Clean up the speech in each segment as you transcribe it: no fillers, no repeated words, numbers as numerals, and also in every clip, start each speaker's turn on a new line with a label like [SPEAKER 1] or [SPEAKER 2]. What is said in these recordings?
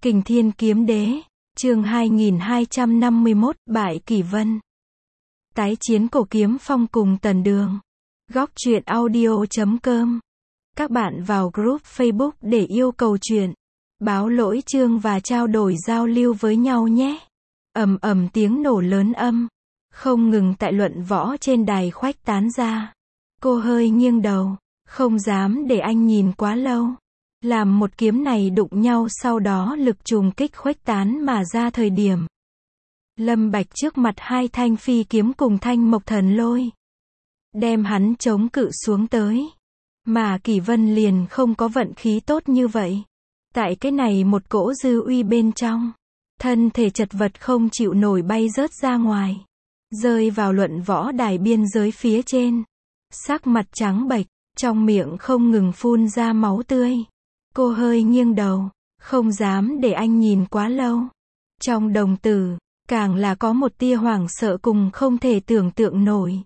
[SPEAKER 1] Kình Thiên Kiếm Đế, chương 2251, bại Kỷ Vân. Tái chiến cổ kiếm phong cùng Tần Đường. Góc truyện audio.com. Các bạn vào group Facebook để yêu cầu truyện, báo lỗi chương và trao đổi giao lưu với nhau nhé. Ầm ầm tiếng nổ lớn âm, không ngừng tại luận võ trên đài khuếch tán ra. Cô hơi nghiêng đầu, không dám để anh nhìn quá lâu. Làm một kiếm này đụng nhau sau đó lực trùng kích khuếch tán mà ra thời điểm. Lâm Bạch trước mặt hai thanh phi kiếm cùng thanh mộc thần lôi. Đem hắn chống cự xuống tới. Mà Kỷ Vân liền không có vận khí tốt như vậy. Tại cái này một cỗ dư uy bên trong. Thân thể chật vật không chịu nổi bay rớt ra ngoài. Rơi vào luận võ đài biên giới phía trên. Sắc mặt trắng bệch, trong miệng không ngừng phun ra máu tươi. Cô hơi nghiêng đầu, không dám để anh nhìn quá lâu. Trong đồng tử, càng là có một tia hoảng sợ cùng không thể tưởng tượng nổi.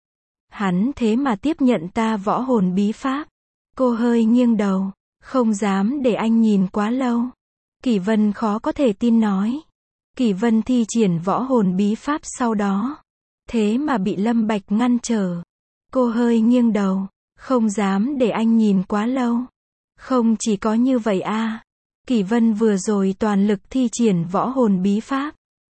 [SPEAKER 1] Hắn thế mà tiếp nhận ta võ hồn bí pháp. Cô hơi nghiêng đầu, không dám để anh nhìn quá lâu. Kỷ Vân khó có thể tin nói. Kỷ Vân thi triển võ hồn bí pháp sau đó. Thế mà bị Lâm Bạch ngăn trở. Cô hơi nghiêng đầu, không dám để anh nhìn quá lâu. Không chỉ có như vậy a, Kỷ Vân vừa rồi toàn lực thi triển võ hồn bí pháp.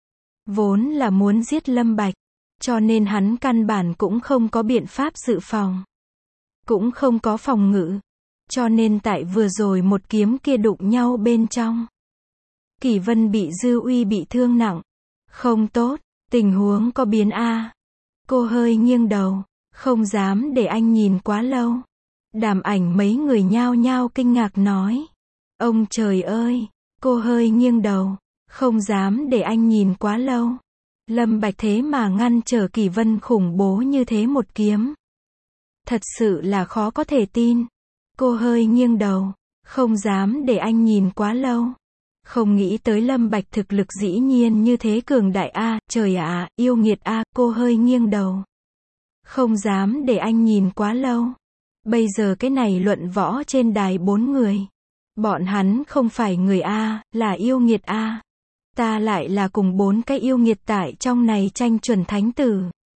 [SPEAKER 1] Vốn là muốn giết Lâm Bạch, cho nên hắn căn bản cũng không có biện pháp dự phòng. Cũng không có phòng ngự. Cho nên tại vừa rồi một kiếm kia đụng nhau bên trong. Kỷ Vân bị dư uy bị thương nặng. Không tốt, tình huống có biến a. Cô hơi nghiêng đầu, không dám để anh nhìn quá lâu. Đàm Ảnh mấy người nhao nhao kinh ngạc nói. Ông trời ơi, cô hơi nghiêng đầu, không dám để anh nhìn quá lâu. Lâm Bạch thế mà ngăn trở Kỷ Vân khủng bố như thế một kiếm. Thật sự là khó có thể tin. Cô hơi nghiêng đầu, không dám để anh nhìn quá lâu. Không nghĩ tới Lâm Bạch thực lực dĩ nhiên như thế cường đại a, trời ạ, yêu nghiệt a, cô hơi nghiêng đầu. Không dám để anh nhìn quá lâu. Bây giờ cái này luận võ trên đài 4 người. Bọn hắn không phải người A, là yêu nghiệt A. Ta lại là cùng 4 cái yêu nghiệt tại trong này tranh chuẩn thánh tử.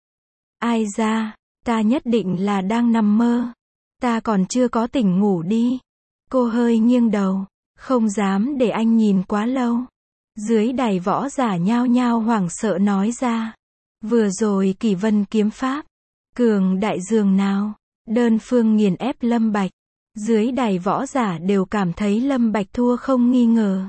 [SPEAKER 1] Ai ra, ta nhất định là đang nằm mơ. Ta còn chưa có tỉnh ngủ đi. Cô hơi nghiêng đầu, không dám để anh nhìn quá lâu. Dưới đài võ giả nhao nhao hoảng sợ nói ra. Vừa rồi Kỷ Vân kiếm pháp. Cường đại dường nào. Đơn phương nghiền ép Lâm Bạch. Dưới đài võ giả đều cảm thấy Lâm Bạch thua không nghi ngờ.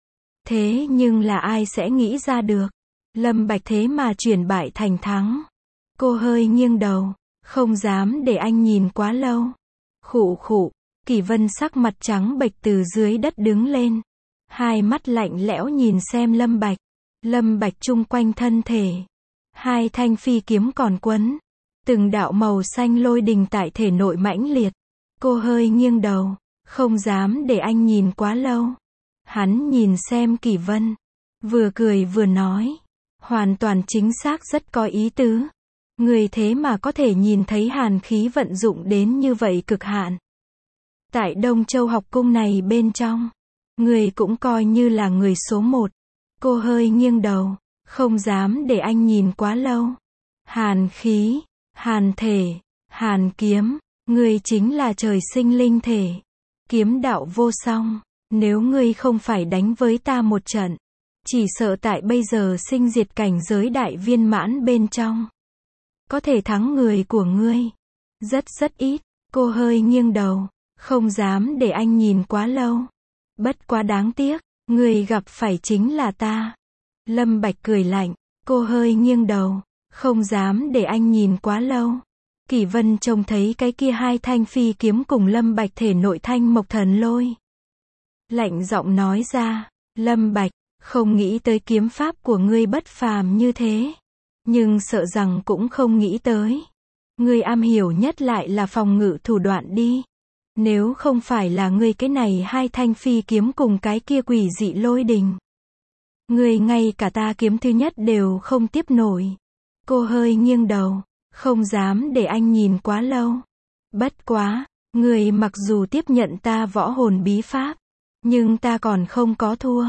[SPEAKER 1] Thế nhưng là ai sẽ nghĩ ra được. Lâm Bạch thế mà chuyển bại thành thắng. Cô hơi nghiêng đầu, không dám để anh nhìn quá lâu. Khụ khụ, Kỷ Vân sắc mặt trắng bệch từ dưới đất đứng lên. Hai mắt lạnh lẽo nhìn xem Lâm Bạch. Lâm Bạch chung quanh thân thể. Hai thanh phi kiếm còn quấn. Từng đạo màu xanh lôi đình tại thể nội mãnh liệt. Cô hơi nghiêng đầu, không dám để anh nhìn quá lâu. Hắn nhìn xem Kỷ Vân, vừa cười vừa nói, hoàn toàn chính xác rất có ý tứ. Người thế mà có thể nhìn thấy hàn khí vận dụng đến như vậy cực hạn. Tại Đông Châu học cung này bên trong, người cũng coi như là người số 1. Cô hơi nghiêng đầu, không dám để anh nhìn quá lâu. Hàn khí, hàn thể, hàn kiếm, ngươi chính là trời sinh linh thể. Kiếm đạo vô song, nếu ngươi không phải đánh với ta một trận, chỉ sợ tại bây giờ sinh diệt cảnh giới đại viên mãn bên trong. Có thể thắng người của ngươi. Rất ít, cô hơi nghiêng đầu, không dám để anh nhìn quá lâu. Bất quá đáng tiếc, người gặp phải chính là ta. Lâm Bạch cười lạnh, cô hơi nghiêng đầu, không dám để anh nhìn quá lâu. Kỷ Vân trông thấy cái kia hai thanh phi kiếm cùng Lâm Bạch thể nội thanh mộc thần lôi. Lạnh giọng nói ra, Lâm Bạch, không nghĩ tới kiếm pháp của ngươi bất phàm như thế. Nhưng sợ rằng cũng không nghĩ tới. Ngươi am hiểu nhất lại là phòng ngự thủ đoạn đi. Nếu không phải là ngươi cái này hai thanh phi kiếm cùng cái kia quỷ dị lôi đình. Ngươi ngay cả ta kiếm thứ nhất đều không tiếp nổi. Cô hơi nghiêng đầu. Không dám để anh nhìn quá lâu. Bất quá, người mặc dù tiếp nhận ta võ hồn bí pháp, Nhưng ta còn không có thua.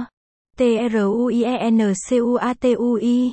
[SPEAKER 1] TRUIENCUATUI.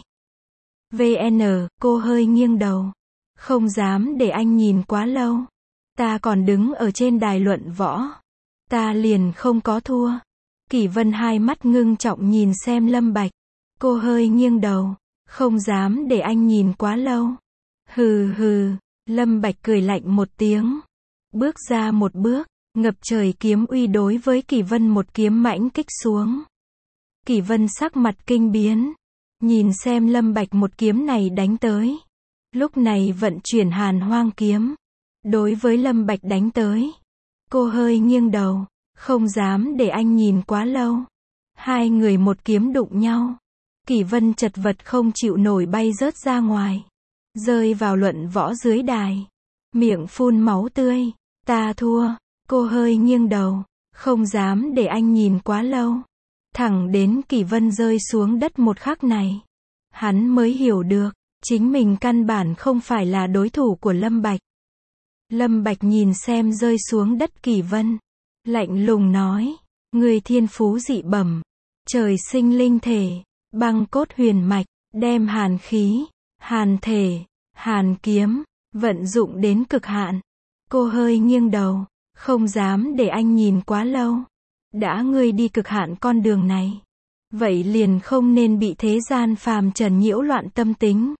[SPEAKER 1] VN, cô hơi nghiêng đầu. Không dám để anh nhìn quá lâu. Ta còn đứng ở trên đài luận võ. Ta liền không có thua. Kỷ Vân hai mắt ngưng trọng nhìn xem Lâm Bạch. Cô hơi nghiêng đầu. Không dám để anh nhìn quá lâu. Hừ hừ. Lâm Bạch cười lạnh một tiếng. Bước ra một bước. Ngập trời kiếm uy đối với Kỷ Vân một kiếm mãnh kích xuống. Kỷ Vân sắc mặt kinh biến. Nhìn xem Lâm Bạch một kiếm này đánh tới. Lúc này vận chuyển Hàn Hoang kiếm. Đối với Lâm Bạch đánh tới. Cô hơi nghiêng đầu. Không dám để anh nhìn quá lâu. Hai người một kiếm đụng nhau. Kỷ Vân chật vật không chịu nổi bay rớt ra ngoài. Rơi vào luận võ dưới đài. Miệng phun máu tươi. Ta thua. Cô hơi nghiêng đầu. Không dám để anh nhìn quá lâu. Thẳng đến Kỷ Vân rơi xuống đất một khắc này. Hắn mới hiểu được. Chính mình căn bản không phải là đối thủ của Lâm Bạch. Lâm Bạch nhìn xem rơi xuống đất Kỷ Vân. Lạnh lùng nói. Người thiên phú dị bẩm. Trời sinh linh thể. Băng cốt huyền mạch. Đem hàn khí. Hàn thể. Hàn kiếm. Vận dụng đến cực hạn. Cô hơi nghiêng đầu. Không dám để anh nhìn quá lâu. Đã ngươi đi cực hạn con đường này. Vậy liền không nên bị thế gian phàm trần nhiễu loạn tâm tính.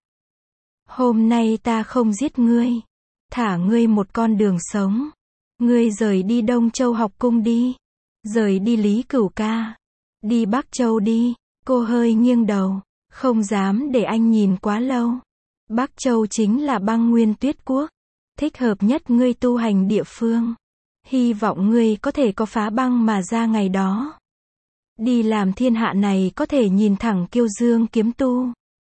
[SPEAKER 1] Hôm nay ta không giết ngươi. Thả ngươi một con đường sống. Ngươi rời đi Đông Châu học cung đi. Rời đi Lý Cửu ca. Đi Bắc Châu đi. Cô hơi nghiêng đầu. Không dám để anh nhìn quá lâu. Bắc Châu chính là băng nguyên tuyết quốc. Thích hợp nhất ngươi tu hành địa phương. Hy vọng ngươi có thể có phá băng mà ra ngày đó. Đi làm thiên hạ này có thể nhìn thẳng Kiêu Dương kiếm tu.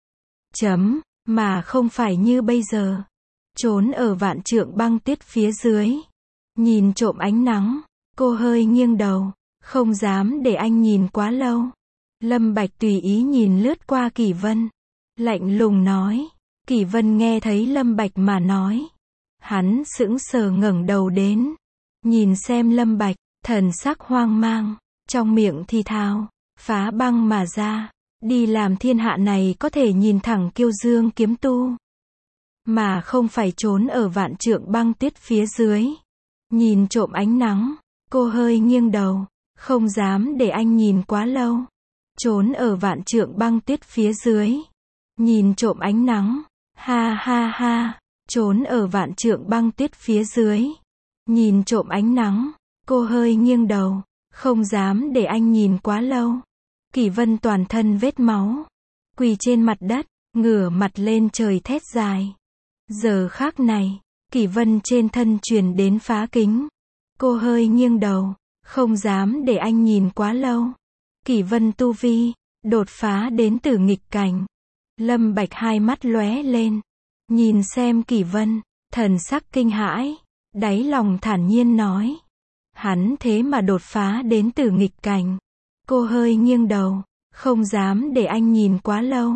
[SPEAKER 1] Mà không phải như bây giờ. Trốn ở vạn trượng băng tuyết phía dưới. Nhìn trộm ánh nắng. Cô hơi nghiêng đầu. Không dám để anh nhìn quá lâu. Lâm Bạch tùy ý nhìn lướt qua Kỷ Vân. Lạnh lùng nói. Kỷ Vân nghe thấy Lâm Bạch mà nói. Hắn sững sờ ngẩng đầu đến. Nhìn xem Lâm Bạch, thần sắc hoang mang. Trong miệng thì thào. Phá băng mà ra. Đi làm thiên hạ này có thể nhìn thẳng Kiêu Dương kiếm tu. Mà không phải trốn ở vạn trượng băng tuyết phía dưới. Nhìn trộm ánh nắng. Cô hơi nghiêng đầu. Không dám để anh nhìn quá lâu. Trốn ở vạn trượng băng tuyết phía dưới. Nhìn trộm ánh nắng. Ha ha ha. Trốn ở vạn trượng băng tuyết phía dưới. Nhìn trộm ánh nắng. Cô hơi nghiêng đầu. Không dám để anh nhìn quá lâu. Kỷ Vân toàn thân vết máu. Quỳ trên mặt đất. Ngửa mặt lên trời thét dài. Giờ khắc này. Kỷ Vân trên thân truyền đến phá kính. Cô hơi nghiêng đầu. Không dám để anh nhìn quá lâu. Kỷ Vân tu vi. Đột phá đến tử nghịch cảnh. Lâm Bạch hai mắt lóe lên. Nhìn xem Kỷ Vân. Thần sắc kinh hãi. Đáy lòng thản nhiên nói. Hắn thế mà đột phá đến tử nghịch cảnh. Cô hơi nghiêng đầu. Không dám để anh nhìn quá lâu.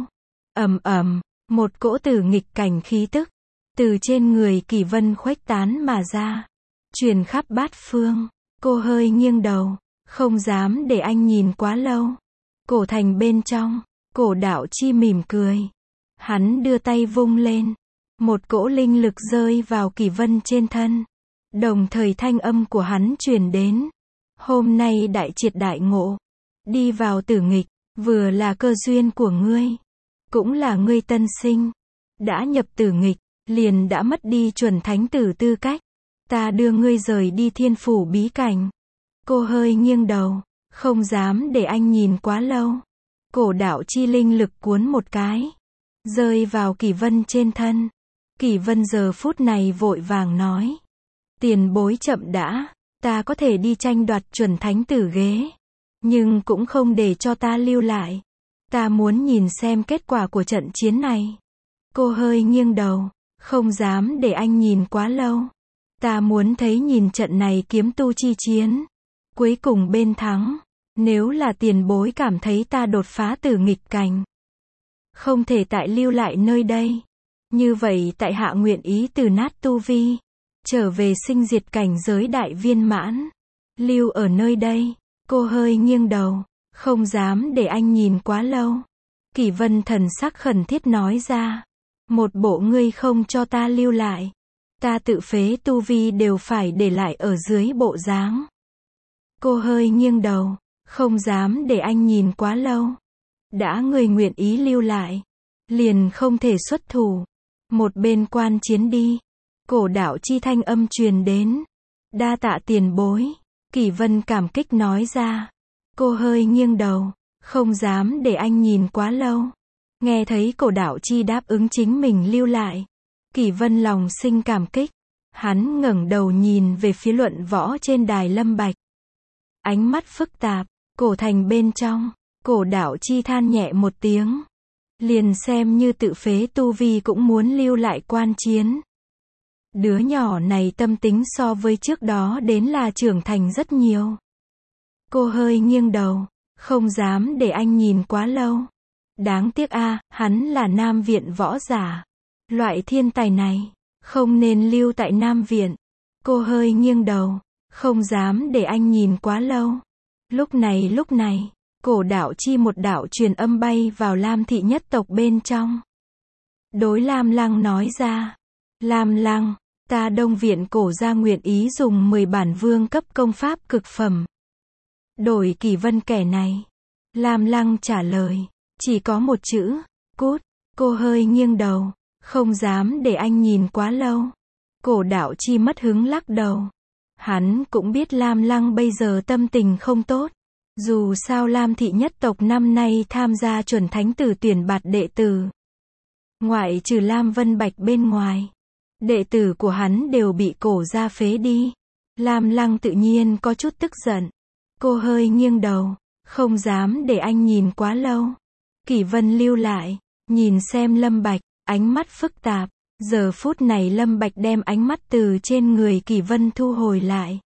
[SPEAKER 1] Một cỗ tử nghịch cảnh khí tức. Từ trên người Kỷ Vân khuếch tán mà ra. Truyền khắp bát phương. Cô hơi nghiêng đầu. Không dám để anh nhìn quá lâu. Cổ thành bên trong. Cổ đạo chi mỉm cười. Hắn đưa tay vung lên. Một cỗ linh lực rơi vào Kỷ Vân trên thân. Đồng thời thanh âm của hắn truyền đến. Hôm nay đại triệt đại ngộ. Đi vào tử nghịch. Vừa là cơ duyên của ngươi. Cũng là ngươi tân sinh. Đã nhập tử nghịch. Liền đã mất đi chuẩn thánh tử tư cách. Ta đưa ngươi rời đi thiên phủ bí cảnh. Cô hơi nghiêng đầu. Không dám để anh nhìn quá lâu. Cổ đạo chi linh lực cuốn một cái. Rơi vào Kỷ Vân trên thân. Kỷ Vân giờ phút này vội vàng nói. Tiền bối chậm đã. Ta có thể đi tranh đoạt chuẩn thánh tử ghế. Nhưng cũng không để cho ta lưu lại. Ta muốn nhìn xem kết quả của trận chiến này. Cô hơi nghiêng đầu. Không dám để anh nhìn quá lâu. Ta muốn thấy nhìn trận này kiếm tu chi chiến. Cuối cùng bên thắng. Nếu là tiền bối cảm thấy ta đột phá tử nghịch cảnh. Không thể tại lưu lại nơi đây. Như vậy tại hạ nguyện ý từ nát tu vi. Trở về sinh diệt cảnh giới đại viên mãn. Lưu ở nơi đây. Cô hơi nghiêng đầu, không dám để anh nhìn quá lâu. Kỷ Vân thần sắc khẩn thiết nói ra. Một bộ ngươi không cho ta lưu lại. Ta tự phế tu vi đều phải để lại ở dưới bộ dáng. Cô hơi nghiêng đầu, không dám để anh nhìn quá lâu. Đã người nguyện ý lưu lại, liền không thể xuất thủ. Một bên quan chiến đi. Cổ đạo chi thanh âm truyền đến. Đa tạ tiền bối. Kỷ Vân cảm kích nói ra. Cô hơi nghiêng đầu, không dám để anh nhìn quá lâu. Nghe thấy cổ đạo chi đáp ứng chính mình lưu lại. Kỷ Vân lòng sinh cảm kích. Hắn ngẩng đầu nhìn về phía luận võ trên đài Lâm Bạch. Ánh mắt phức tạp, cổ thành bên trong, cổ đạo chi than nhẹ một tiếng. Liền xem như tự phế tu vi cũng muốn lưu lại quan chiến. Đứa nhỏ này tâm tính so với trước đó đến là trưởng thành rất nhiều. Cô hơi nghiêng đầu, không dám để anh nhìn quá lâu. Đáng tiếc hắn là Nam Viện võ giả. Loại thiên tài này, không nên lưu tại Nam Viện. Cô hơi nghiêng đầu, không dám để anh nhìn quá lâu. Lúc này, cổ đạo chi một đạo truyền âm bay vào Lam thị nhất tộc bên trong. Đối Lam Lăng nói ra. Lam Lăng, ta Đông Viện cổ gia nguyện ý dùng 10 bản vương cấp công pháp cực phẩm. Đổi Kỷ Vân kẻ này. Lam Lăng trả lời. Chỉ có một chữ, cút. Cô hơi nghiêng đầu, không dám để anh nhìn quá lâu. Cổ đạo chi mất hứng lắc đầu. Hắn cũng biết Lam Lăng bây giờ tâm tình không tốt. Dù sao Lam thị nhất tộc năm nay tham gia chuẩn thánh tử tuyển bạt đệ tử. Ngoại trừ Lam Vân Bạch bên ngoài. Đệ tử của hắn đều bị cổ gia phế đi. Lam Lăng tự nhiên có chút tức giận. Cô hơi nghiêng đầu, không dám để anh nhìn quá lâu. Kỷ Vân lưu lại, nhìn xem Lâm Bạch, ánh mắt phức tạp. Giờ phút này Lâm Bạch đem ánh mắt từ trên người Kỷ Vân thu hồi lại.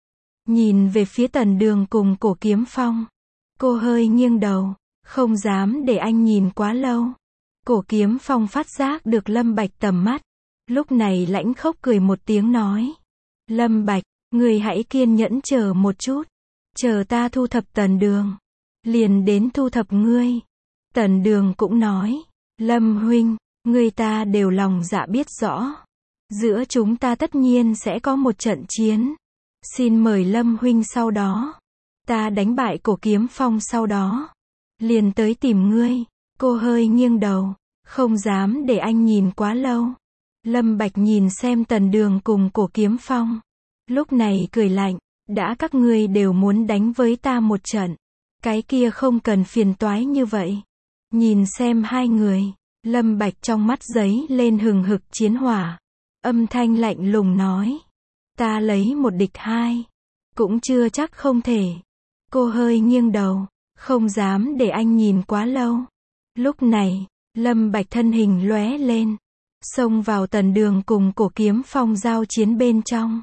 [SPEAKER 1] Nhìn về phía Tần Đường cùng Cổ Kiếm Phong. Cô hơi nghiêng đầu, không dám để anh nhìn quá lâu. Cổ Kiếm Phong phát giác được Lâm Bạch tầm mắt. Lúc này lãnh khốc cười một tiếng nói. Lâm Bạch, người hãy kiên nhẫn chờ một chút. Chờ ta thu thập Tần Đường. Liền đến thu thập ngươi. Tần Đường cũng nói. Lâm huynh, người ta đều lòng dạ biết rõ. Giữa chúng ta tất nhiên sẽ có một trận chiến. Xin mời Lâm huynh sau đó. Ta đánh bại Cổ Kiếm Phong sau đó. Liền tới tìm ngươi. Cô hơi nghiêng đầu, không dám để anh nhìn quá lâu. Lâm Bạch nhìn xem Tần Đường cùng Cổ Kiếm Phong. Lúc này cười lạnh. Đã các ngươi đều muốn đánh với ta một trận. Cái kia không cần phiền toái như vậy. Nhìn xem hai người. Lâm Bạch trong mắt giấy lên hừng hực chiến hỏa. Âm thanh lạnh lùng nói. Ta lấy một địch hai. Cũng chưa chắc không thể. Cô hơi nghiêng đầu. Không dám để anh nhìn quá lâu. Lúc này, Lâm Bạch thân hình lóe lên. Xông vào Tần Đường cùng Cổ Kiếm Phong giao chiến bên trong.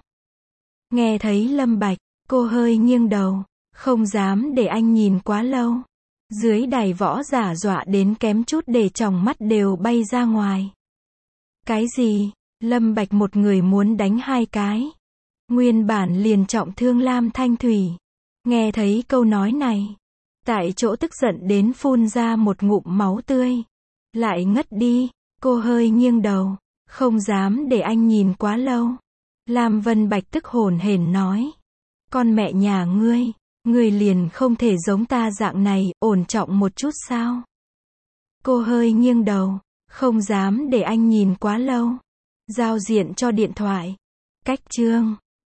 [SPEAKER 1] Nghe thấy Lâm Bạch, cô hơi nghiêng đầu. Không dám để anh nhìn quá lâu. Dưới đài võ giả dọa đến kém chút để tròng mắt đều bay ra ngoài. Cái gì? Lâm Bạch một người muốn đánh hai cái. Nguyên bản liền trọng thương Lam Thanh Thủy. Nghe thấy câu nói này. Tại chỗ tức giận đến phun ra một ngụm máu tươi. Lại ngất đi. Cô hơi nghiêng đầu. Không dám để anh nhìn quá lâu. Lam Vân Bạch tức hổn hển nói. Con mẹ nhà ngươi. Ngươi liền không thể giống ta dạng này, ổn trọng một chút sao? Cô hơi nghiêng đầu, không dám để anh nhìn quá lâu. Giao diện cho điện thoại. Cách chương